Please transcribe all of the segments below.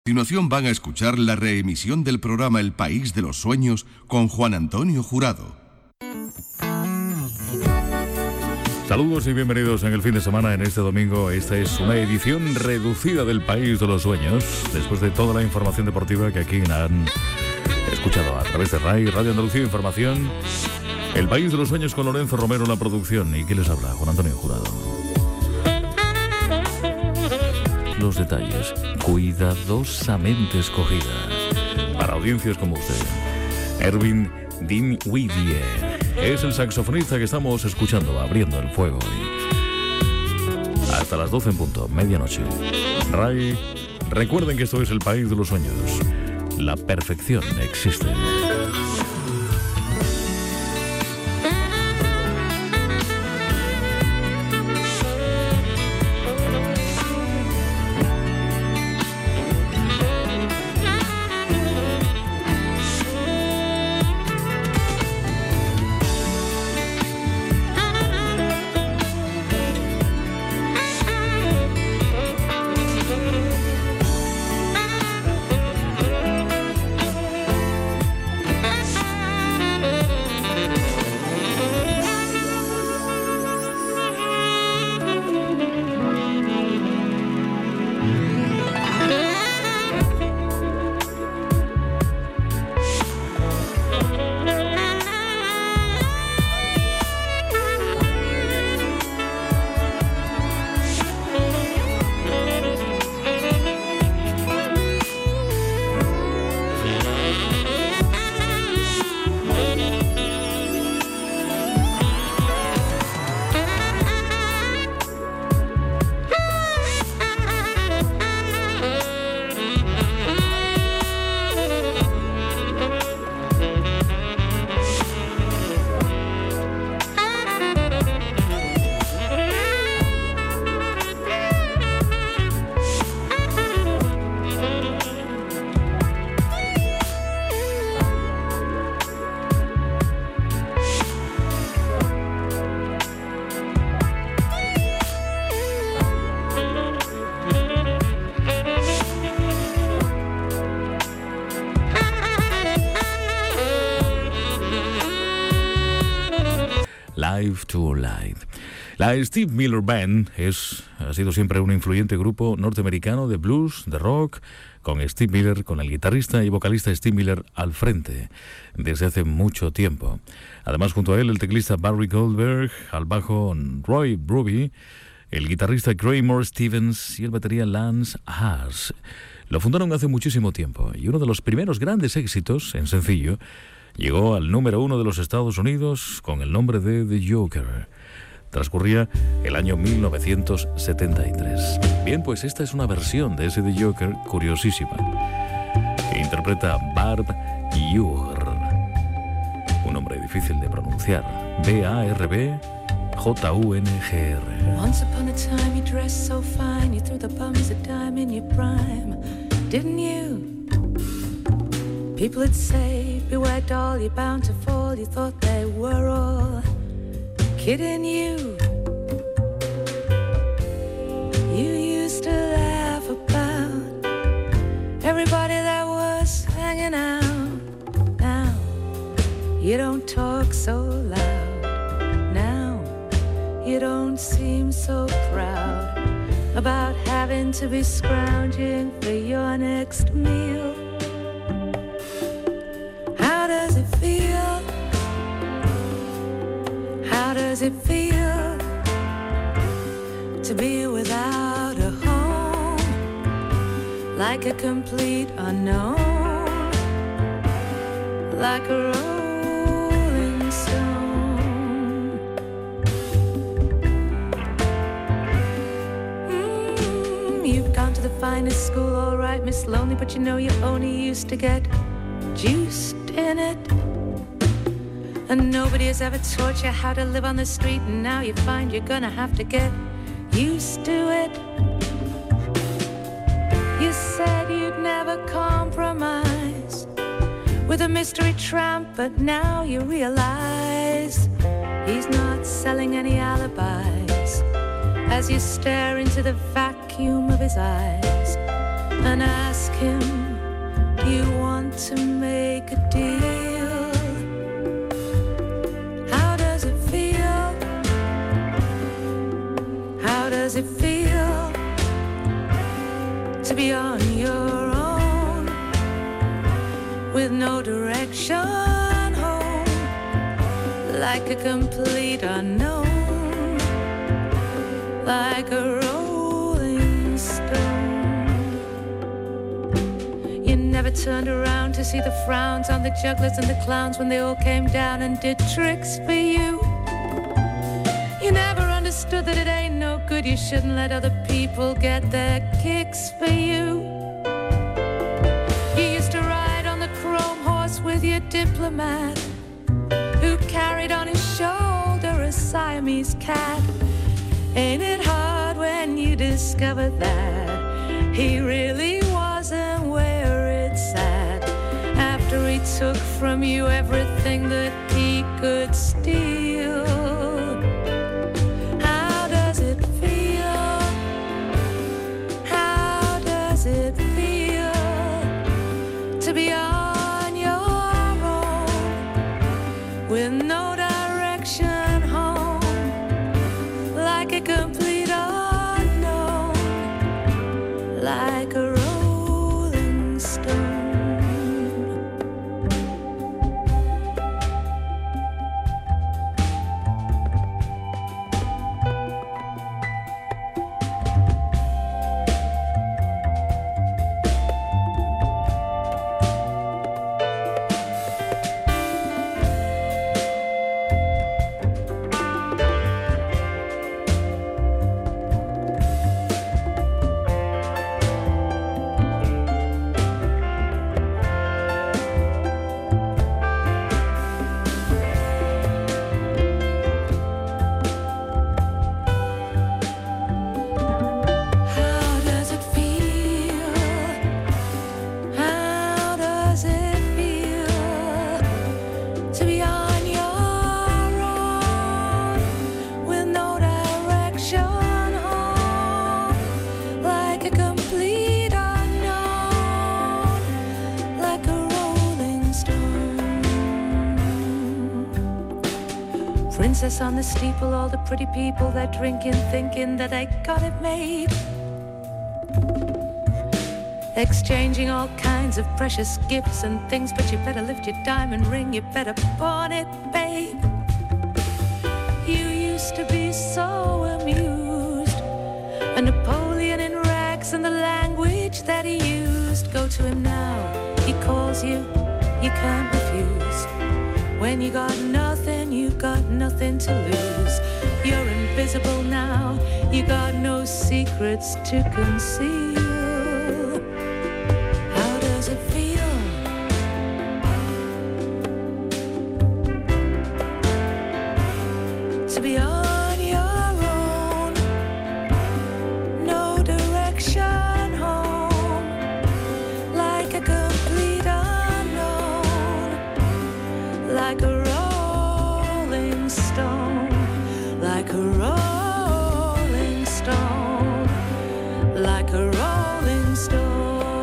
A continuación van a escuchar la reemisión del programa El País de los Sueños con Juan Antonio Jurado. Saludos y bienvenidos en el fin de semana en este domingo. Esta es una edición reducida del País de los Sueños, después de toda la información deportiva que aquí han escuchado a través de RAI, Radio Andalucía Información. El País de los Sueños con Lorenzo Romero en la producción. ¿Y quién les habla? Juan Antonio Jurado. Los detalles cuidadosamente escogidas para audiencias como usted. Erwin Dinwiddie es el saxofonista que estamos escuchando abriendo el fuego hasta las 12 en punto, medianoche. RAI, recuerden que esto es el País de los Sueños. La perfección existe. Live to Light. La Steve Miller Band ha sido siempre un influyente grupo norteamericano de blues, de rock, con Steve Miller, con el guitarrista y vocalista Steve Miller al frente desde hace mucho tiempo. Además, junto a él, el teclista Barry Goldberg, al bajo Roy Bruby, el guitarrista Graymore Stevens y el batería Lance Haas. Lo fundaron hace muchísimo tiempo y uno de los primeros grandes éxitos en sencillo llegó al número 1 de los Estados Unidos con el nombre de The Joker. Transcurría el año 1973. Bien, pues esta es una versión de ese The Joker curiosísima que interpreta Barb Jungr, un nombre difícil de pronunciar. B-A-R-B J-U-N-G-R. Once upon a time you dressed so fine, you threw the bums a dime in your prime, didn't you? People would say, beware doll, you're bound to fall. You thought they were all kidding you. You used to laugh about everybody that was hanging out. Now, you don't talk so loud. Now, you don't seem so proud about having to be scrounging for your next meal. How does it feel? How does it feel to be without a home, like a complete unknown, like a rolling stone? You've gone to the finest school, all right, Miss Lonely, but you know you only used to get juiced in it. And nobody has ever taught you how to live on the street, and now you find you're gonna have to get used to it. You said you'd never compromise with a mystery tramp, but now you realize he's not selling any alibis as you stare into the vacuum of his eyes. and ask him, do you want to make a deal? How does it feel? How does it feel to be on your own with no direction home, like a complete unknown, like a rolling stone? You never turned around to see the frowns on the jugglers and the clowns when they all came down and did tricks for you. You never understood that it ain't no good. You shouldn't let other people get their kicks for you. You used to ride on the chrome horse with your diplomat, who carried on his shoulder a Siamese cat. Ain't it hard when you discover that he really wasn't where it's at, after he took from you everything that he could steal? How does it feel? How does it feel to be on your own with no direction home, like a complete unknown, like a rolling stone? Princess on the steeple, all the pretty people that drinking, thinking that they got it made, exchanging all kinds of precious gifts and things. But you better lift your diamond ring, you better pawn it, babe. You used to be so amused, a Napoleon in rags and the language that he used. Go to him now, he calls you, you can't refuse. When you got nothing, you got nothing to lose. You're invisible now, you got no secrets to conceal. How does it feel? To be on your own, no direction home, like a complete unknown, like a rolling stone, like a rolling stone, like a rolling stone.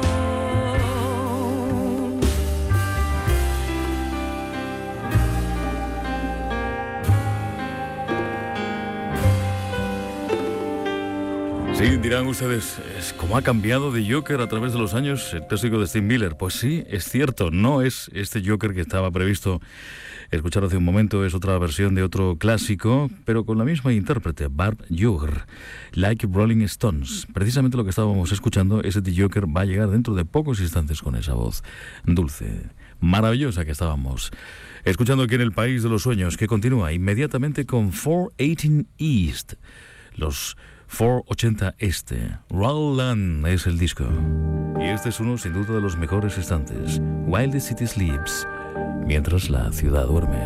Sí, dirán ustedes, ¿cómo ha cambiado de Joker a través de los años el clásico de Steve Miller? Pues sí, es cierto, no es este Joker que estaba previsto escuchar hace un momento, es otra versión de otro clásico, pero con la misma intérprete, Barb Joger, Like Rolling Stones. Precisamente lo que estábamos escuchando, ese Joker va a llegar dentro de pocos instantes con esa voz dulce, maravillosa que estábamos escuchando aquí en el País de los Sueños, que continúa inmediatamente con 418 East, los 480 Este. Roland es el disco. Y este es uno, sin duda, de los mejores instantes. While the City Sleeps, mientras la ciudad duerme.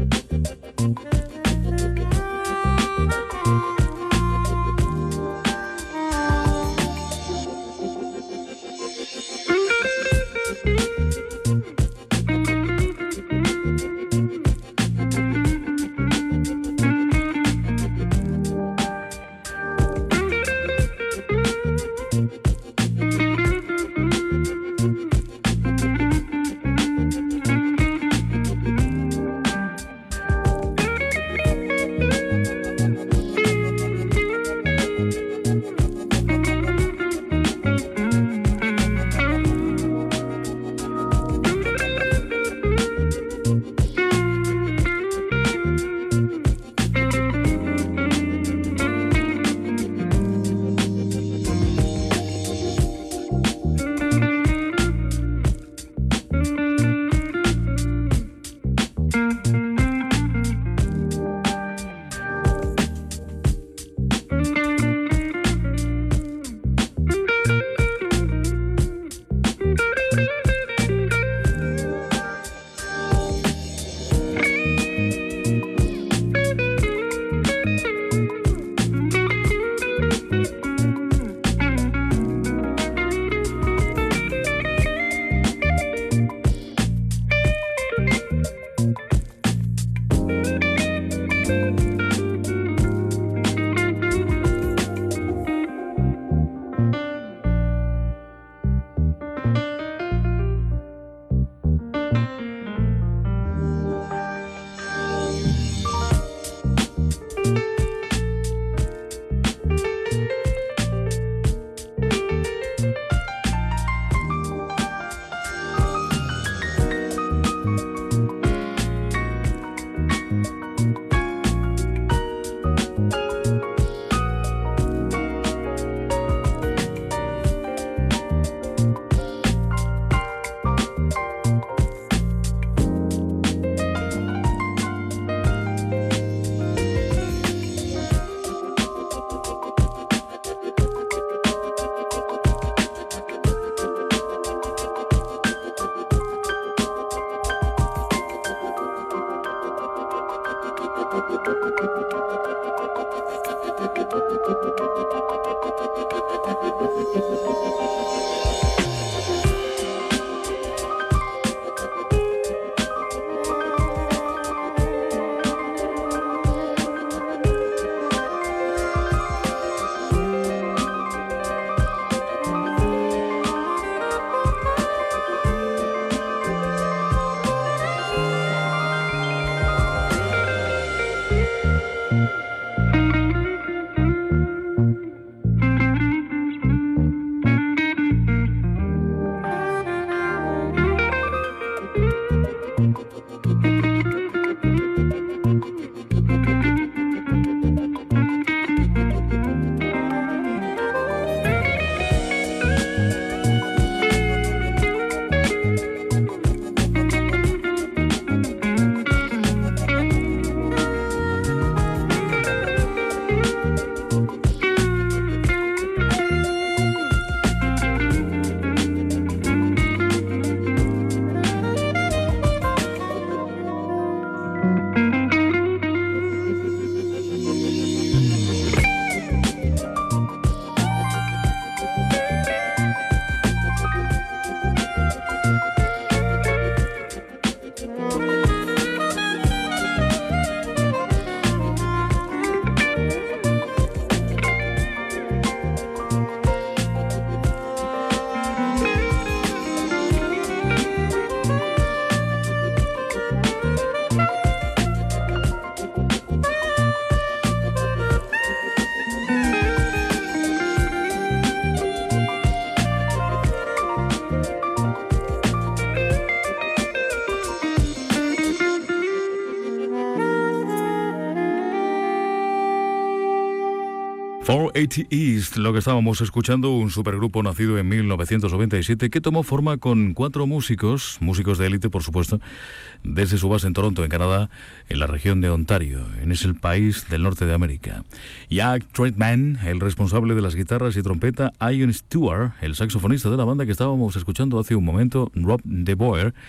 480 East, lo que estábamos escuchando, un supergrupo nacido en 1997 que tomó forma con 4 músicos de élite, por supuesto, desde su base en Toronto, en Canadá, en la región de Ontario, en ese país del norte de América. Jack Treadman, el responsable de las guitarras y trompeta, Ian Stewart, el saxofonista de la banda que estábamos escuchando hace un momento, Rob DeBoer,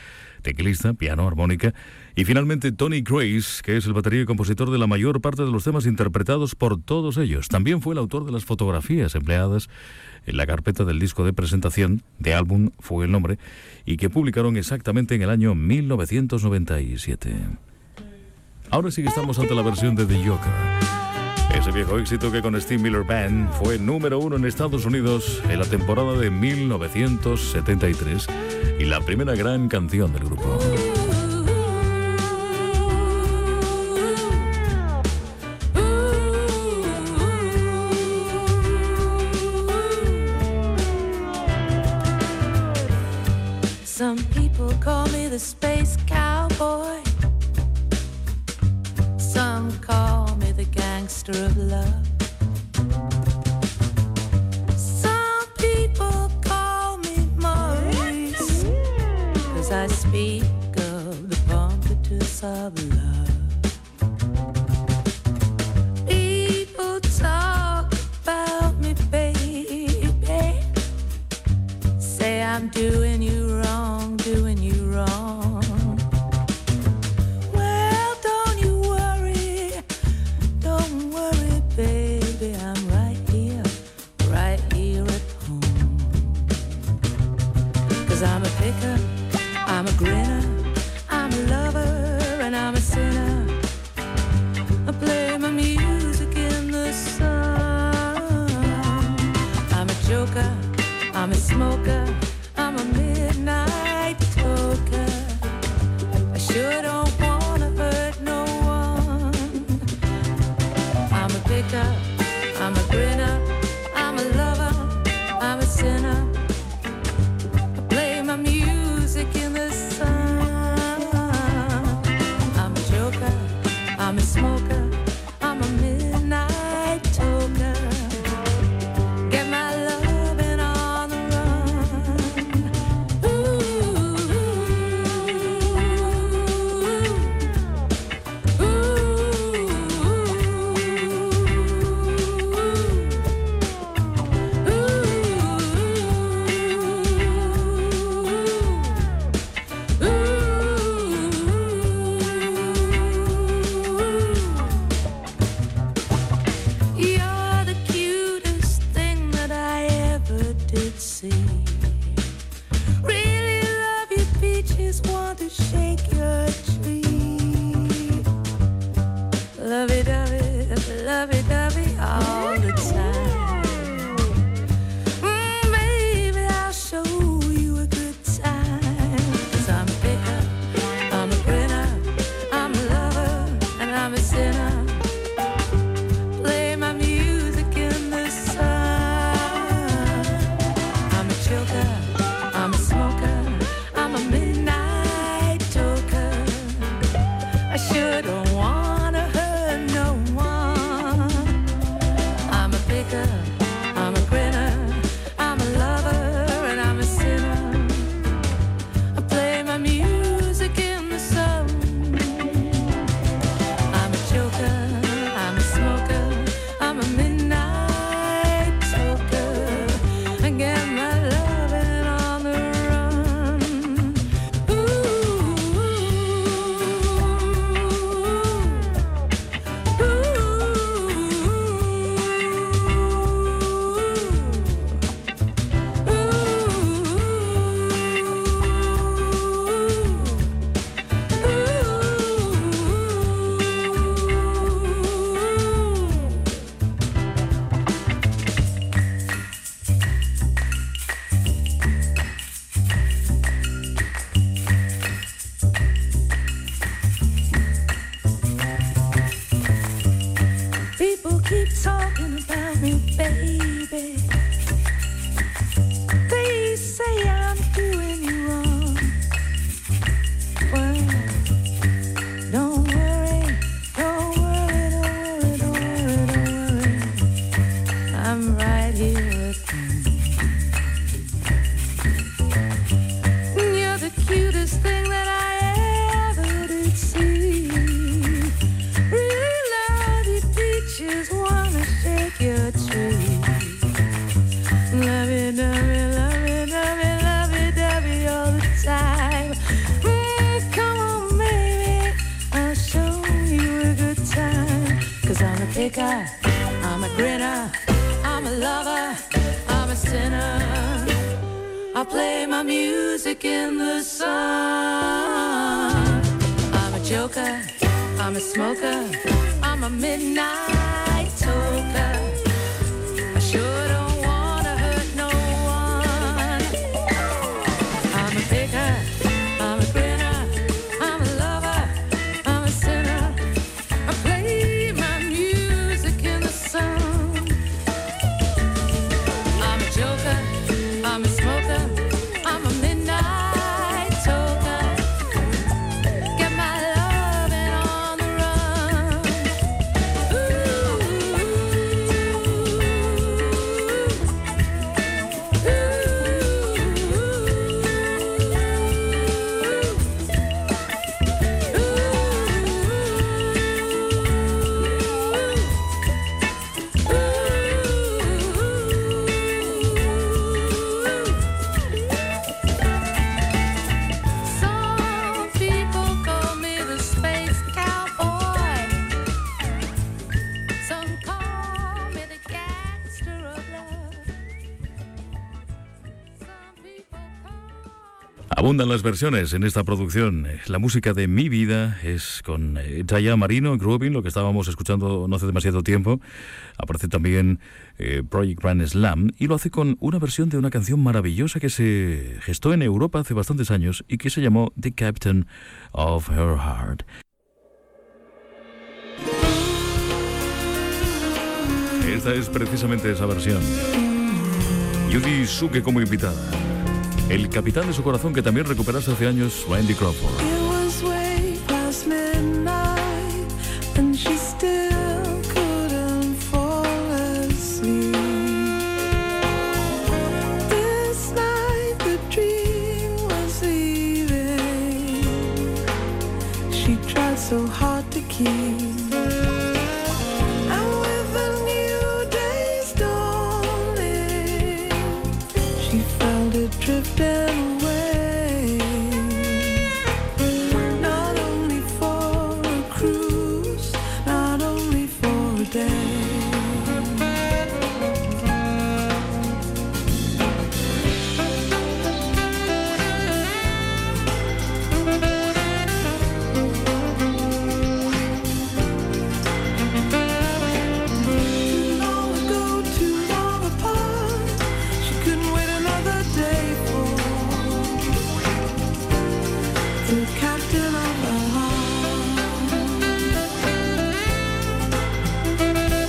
teclista, piano, armónica, y finalmente Tony Grace, que es el batería y compositor de la mayor parte de los temas interpretados por todos ellos. También fue el autor de las fotografías empleadas en la carpeta del disco de presentación, de álbum fue el nombre, y que publicaron exactamente en el año 1997. Ahora sí que estamos ante la versión de The Joker, ese viejo éxito que con Steve Miller Band fue número 1 en Estados Unidos en la temporada de 1973 y la primera gran canción del grupo. Some people call me the space cowboy. Some call me the gangster of love. Some people call me Maurice, 'cause I speak of the pompatus of love. People talk about me, baby, say I'm doing you wrong, doing you wrong. Well, don't you worry, baby, I'm right here at home. 'Cause I'm a picker, I'm a grinner, I'm a lover, and I'm a sinner. I play my music in the sun. I'm a joker, I'm a smoker, I'm a midnight toker. I sure don't wanna hurt no one. I'm a picker, I'm a grinner, I'm a lover, I'm a sinner. I play my music in the sun. I'm a joker, I'm a smoker, I'm a midnight toker. Get my loving on the run. You're the cutest thing that I ever did see. Really love you, peaches, want to shake your tree. Lovey-dovey all the time. Baby, I'll show you a good time. 'Cause I'm a picker, I'm a grinner, I'm a lover, and I'm a sinner. Play my music in the sun. I'm a joker, I'm a smoker, I'm a midnight toker. I sure don't wanna hurt no one. picker, I'm a grinner, I'm a lover, I'm a sinner. I play my music in the sun. I'm a joker, I'm a smoker, I'm a midnight toker. I sure don't wanna hurt no one. I'm a picker, I'm a grinner, I'm a lover, I'm a sinner. I play my music in the sun. I'm a joker, I'm a smoker, I'm a midnight toker. Get my lovin' on the run. Some people call me the space cowboy. Some call me the gangster of love. Some people call me... Abundan las versiones en esta producción. La música de Mi Vida es con Taya Marino, Groovin, lo que estábamos escuchando no hace demasiado tiempo. Aparece también Project Grand Slam y lo hace con una versión de una canción maravillosa que se gestó en Europa hace bastantes años y que se llamó The Captain of Her Heart. Esta es precisamente esa versión. Judy Suke como invitada. El capitán de su corazón que también recuperaste hace años, Randy Crawford. It was way past midnight, and she still couldn't fall asleep. This night the dream was leaving. She tried so hard to keep. And with the new day's dawning, she felt it drifting away. Not only for a cruise, not only for a day. Too long ago, too long apart, she couldn't wait another day for the captain of her heart.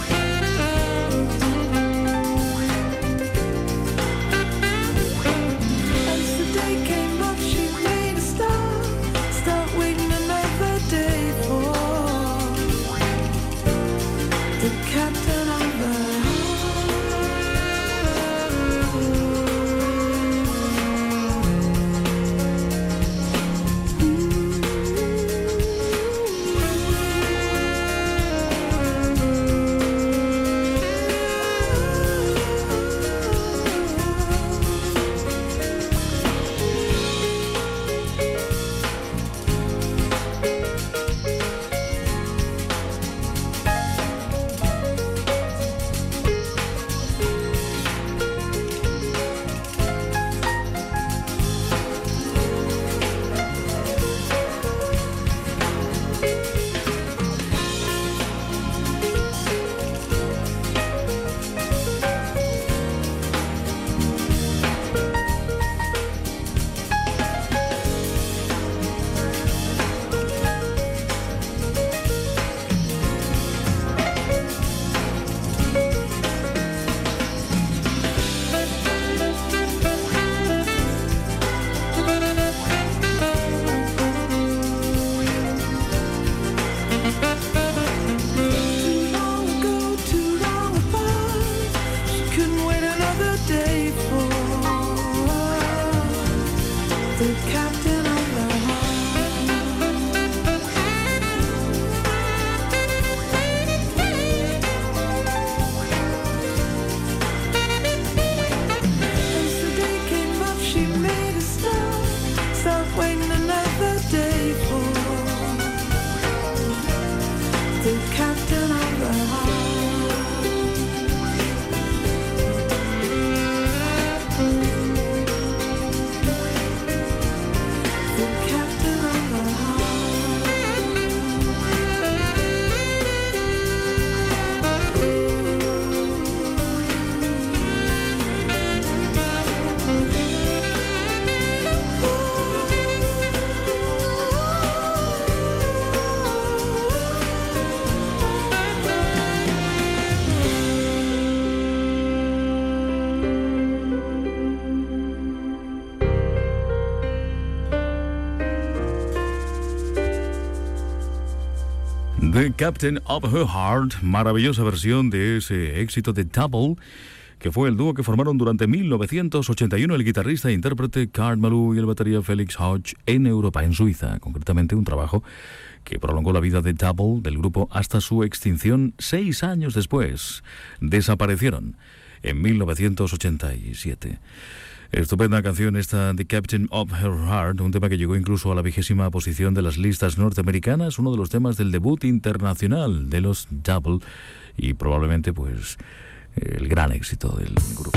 The Captain of Her Heart, maravillosa versión de ese éxito de Double, que fue el dúo que formaron durante 1981 el guitarrista e intérprete Kurt Malou y el batería Felix Hodge en Europa, en Suiza. Concretamente un trabajo que prolongó la vida de Double, del grupo, hasta su extinción 6 años después. Desaparecieron en 1987. Estupenda canción esta, The Captain of Her Heart, un tema que llegó incluso a la 20ª posición de las listas norteamericanas, uno de los temas del debut internacional de los Double y probablemente pues el gran éxito del grupo.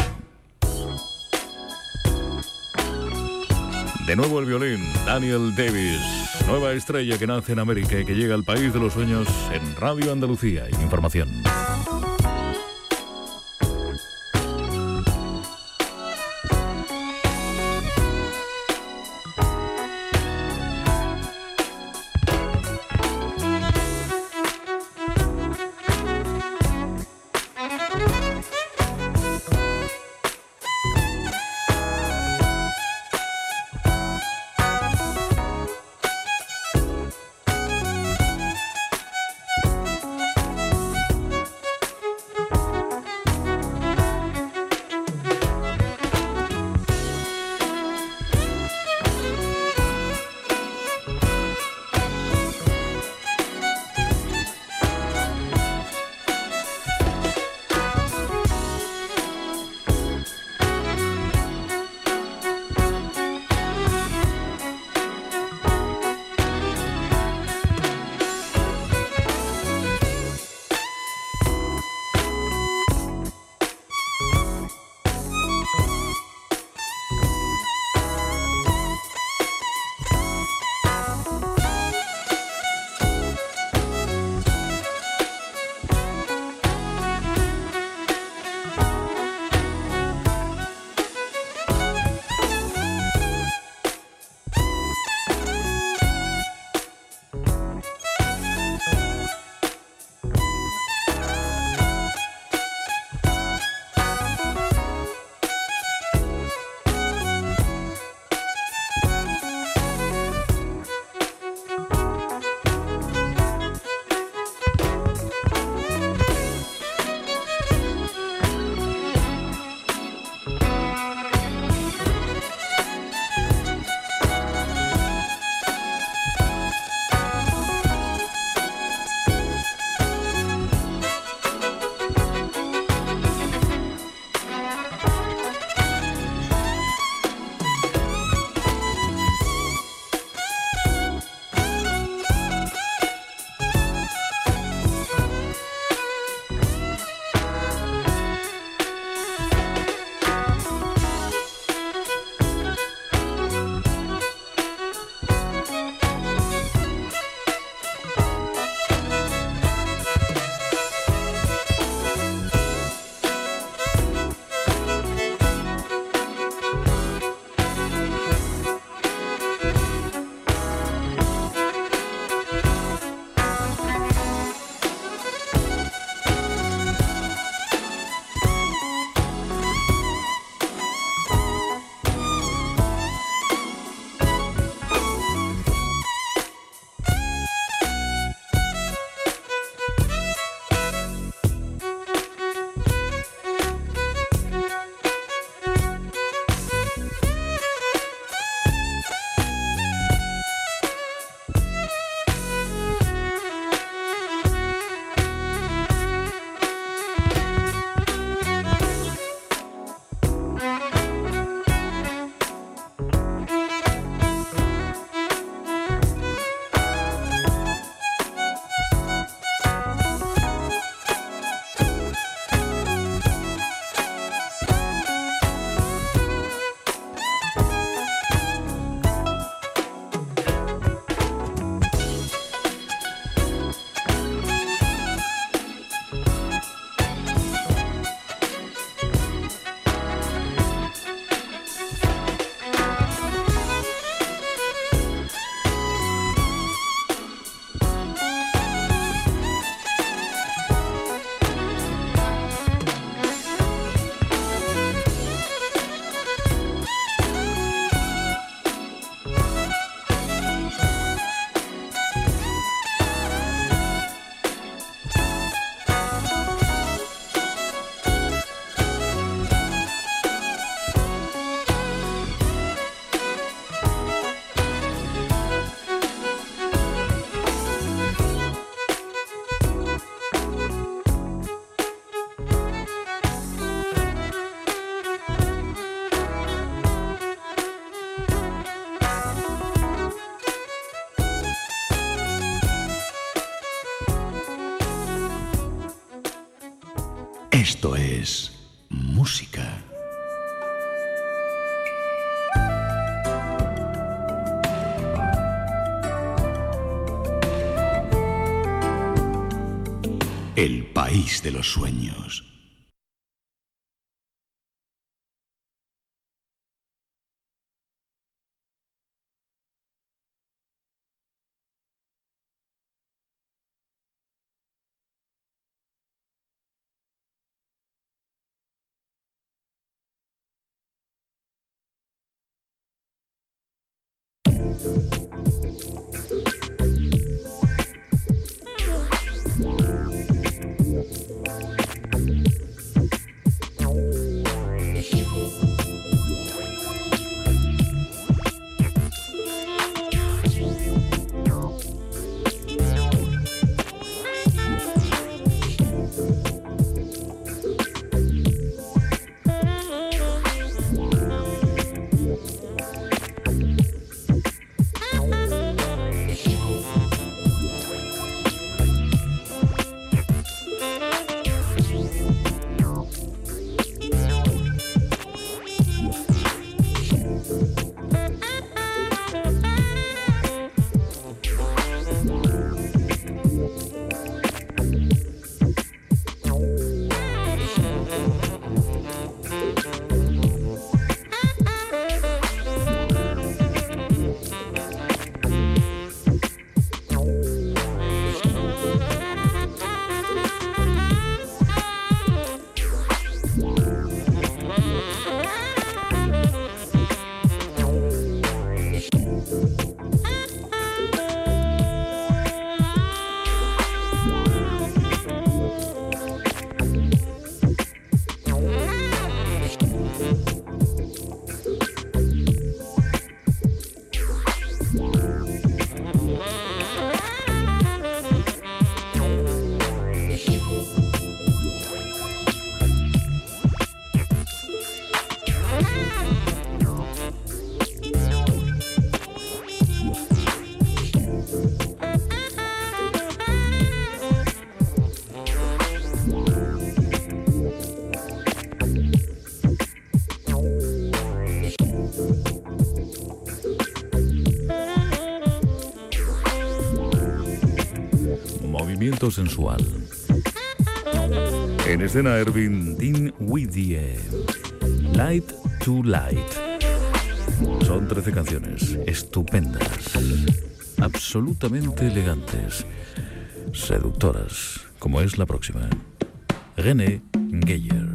De nuevo el violín, Daniel Davis, nueva estrella que nace en América y que llega al país de los sueños en Radio Andalucía. Información. Esto es música. El país de los sueños. Movimiento sensual. En escena Erwin Dinwiddie, Light to Light. Son 13 canciones estupendas, absolutamente elegantes, seductoras, como es la próxima, René Geyer.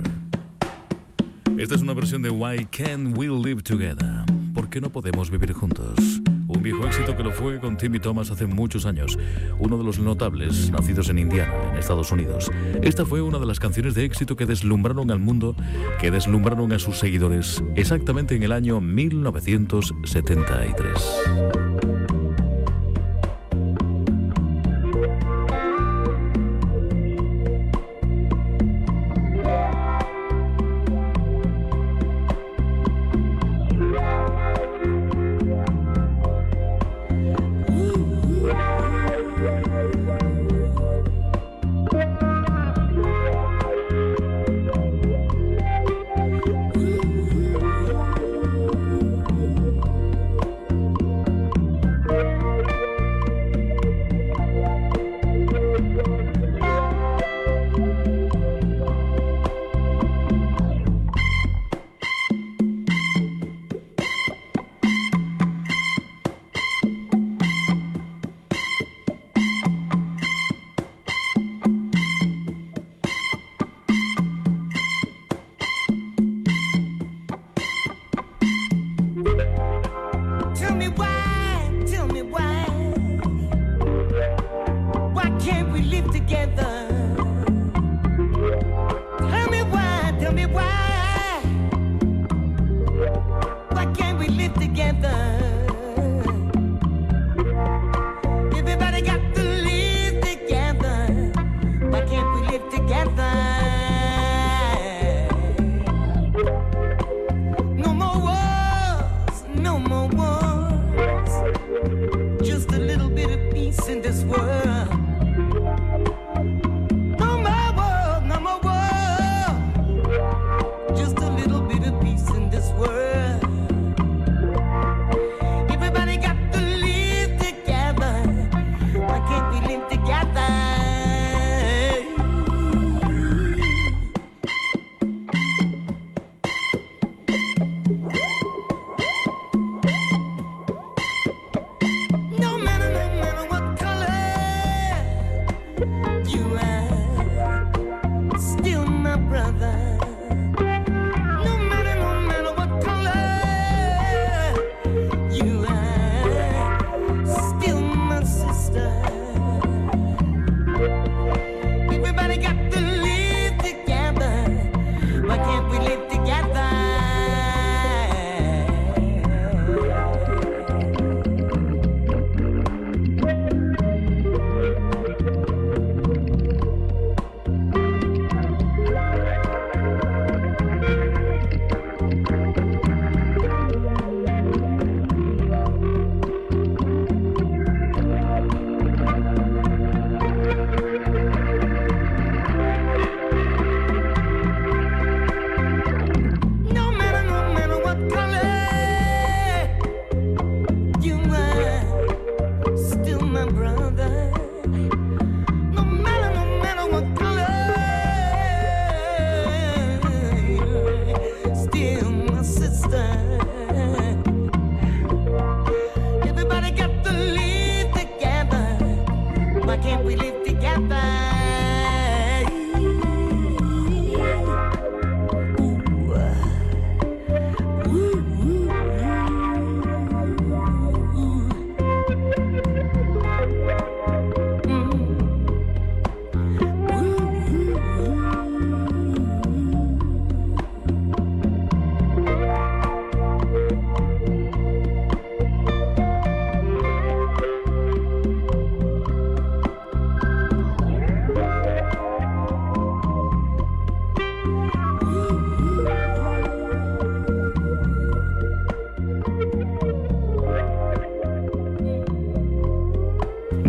Esta es una versión de Why Can't We Live Together? ¿Por qué no podemos vivir juntos? Un viejo éxito que lo fue con Timmy Thomas hace muchos años, uno de los notables nacidos en Indiana, en Estados Unidos. Esta fue una de las canciones de éxito que deslumbraron al mundo, que deslumbraron a sus seguidores, exactamente en el año 1973. No more war,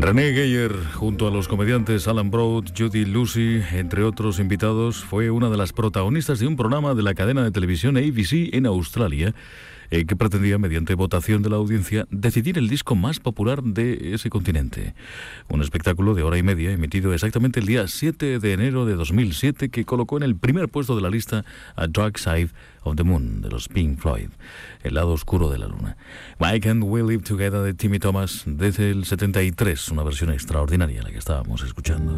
René Geyer, junto a los comediantes Alan Broad, Judy Lucy, entre otros invitados, fue una de las protagonistas de un programa de la cadena de televisión ABC en Australia, que pretendía, mediante votación de la audiencia, decidir el disco más popular de ese continente. Un espectáculo de hora y media, emitido exactamente el día 7 de enero de 2007, que colocó en el primer puesto de la lista a Dark Side of the Moon, de los Pink Floyd, el lado oscuro de la luna. Why Can't We Live Together, de Timmy Thomas, desde el 73, una versión extraordinaria la que estábamos escuchando.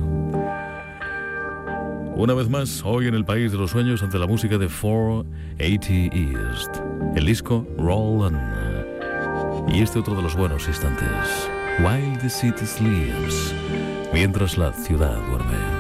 Una vez más, hoy en el País de los Sueños, ante la música de 480 East, el disco Roll On, y este otro de los buenos instantes, While the City Sleeps, mientras la ciudad duerme.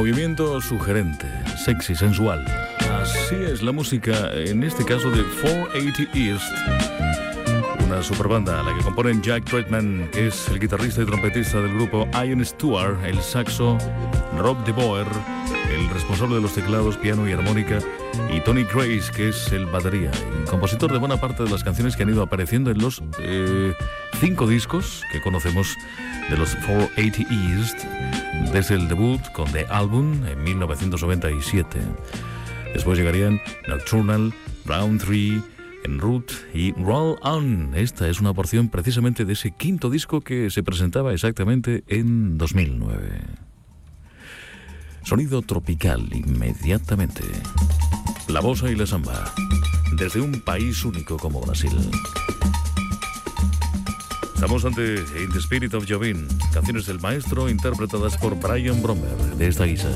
movimiento sugerente, sexy, sensual. Así es la música, en este caso de 480 East, una superbanda a la que componen Jack Tretman, que es el guitarrista y trompetista del grupo, Ian Stewart, el saxo, Rob DeBoer, el responsable de los teclados, piano y armónica, y Tony Grace, que es el batería y compositor de buena parte de las canciones que han ido apareciendo en los 5 discos que conocemos de los 480 East, desde el debut con The Album en 1997. Después llegarían Nocturnal, Round 3, En Route y Roll On. Esta es una porción precisamente de ese 5º disco que se presentaba exactamente en 2009. Sonido tropical inmediatamente. La bossa y la samba, desde un país único como Brasil. Estamos ante In the Spirit of Jobim, canciones del maestro interpretadas por Brian Bromberg, de esta guisa.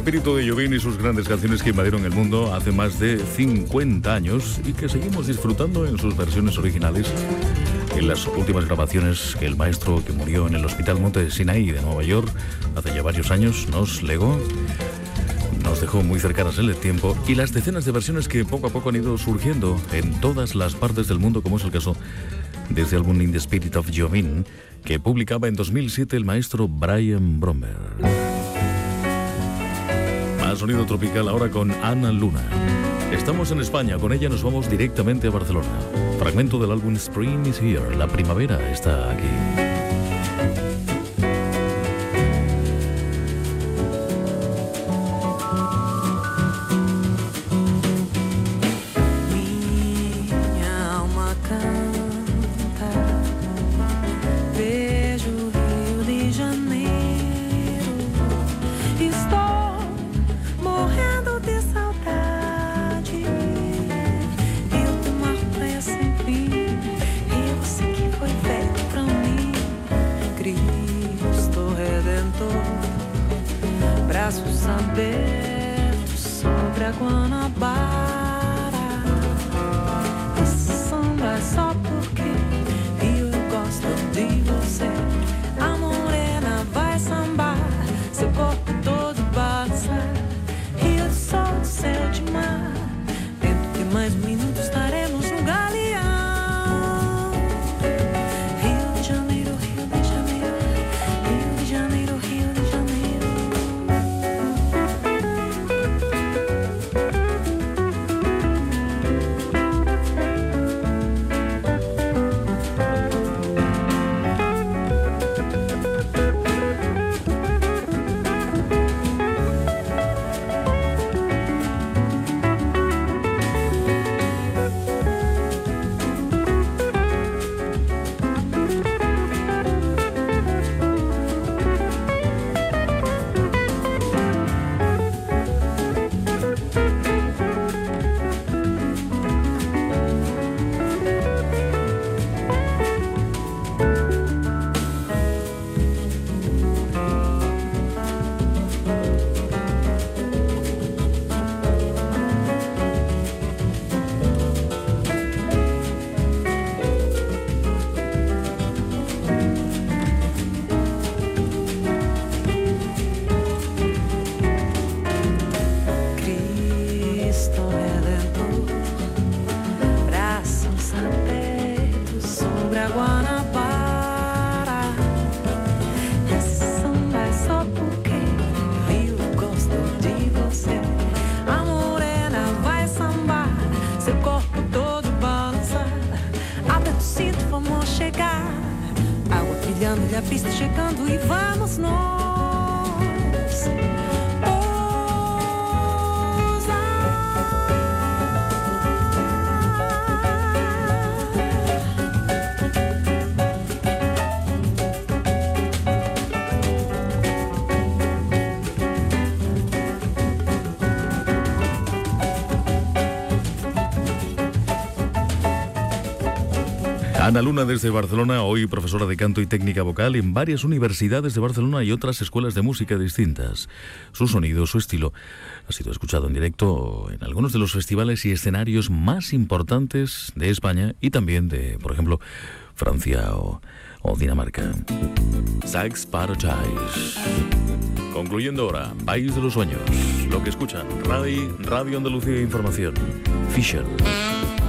espíritu de Jobim y sus grandes canciones que invadieron el mundo hace más de 50 años y que seguimos disfrutando en sus versiones originales en las últimas grabaciones que el maestro que murió en el Hospital Monte Sinai de Nueva York hace ya varios años nos legó. Nos dejó muy cercanas en el tiempo y las decenas de versiones que poco a poco han ido surgiendo en todas las partes del mundo, como es el caso de este álbum In the Spirit of Jobim, que publicaba en 2007 el maestro Brian Bromberg. Más sonido tropical ahora con Ana Luna. Estamos en España, con ella nos vamos directamente a Barcelona. Fragmento del álbum Spring is Here, la primavera está aquí. Braços abertos sobre a Guanabara. Esse samba é só porque eu gosto de você. A morena vai sambar, seu corpo todo balançar. Rio de sol, de céu, de mar. Dentro de mais minutos estaremos no galeão. Rio de Janeiro, Rio de Janeiro, Rio de Janeiro, Rio de Janeiro. E a pista chegando e vamos nós Ana Luna desde Barcelona, hoy profesora de canto y técnica vocal en varias universidades de Barcelona y otras escuelas de música distintas. Su sonido, su estilo, ha sido escuchado en directo en algunos de los festivales y escenarios más importantes de España y también de, por ejemplo, Francia o Dinamarca. Sax Paradise. Concluyendo ahora, País de los Sueños. Lo que escuchan, Radio Andalucía Información. Fisher.